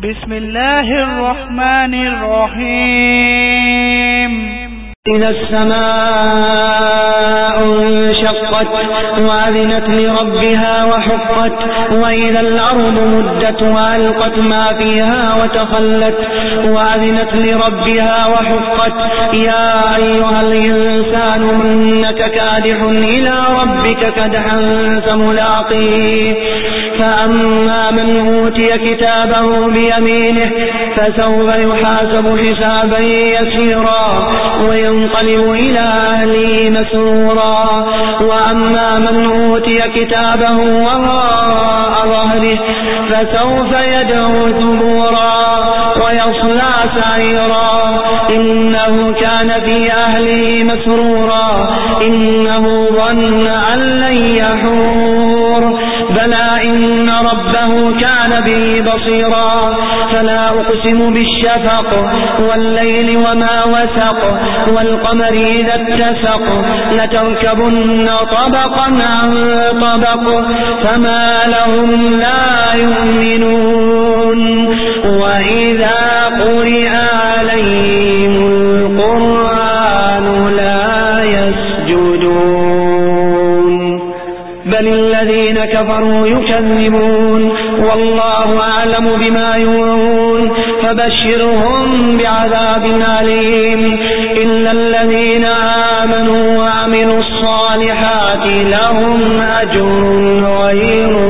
بسم الله الرحمن الرحيم. إذا السماء انشقت وأذنت لربها وحقت وإذا الأرض مدت وألقت ما فيها وتخلت وأذنت لربها وحقت. يا أيها الإنسان إنك كادح إلى ربك كدحا فملاقيه. فأما من أوتي كتابه بيمينه فسوف يحاسب حسابا يسيرا وينقلب إلى أهله مسرورا. وأما من أوتي كتابه وراء ظهره فسوف يدعو ثبورا ويصلى سعيرا إنه كان في أهله مسرورا إنه ظن أن لن يحور. بلى إن ربه كان به بصيرا. فلا أقسم بالشفق والليل وما وسق والقمر إذا اتسق لتركبن طبقا عن طبق فما لهم لا يؤمنون. وإذا قرئ عليهم القرآن لا يسجدون بل الذين كفروا يكذبون والله أعلم بما يوعون. فبشرهم بعذاب أليم إلا الذين آمنوا وعملوا الصالحات لهم أجر غير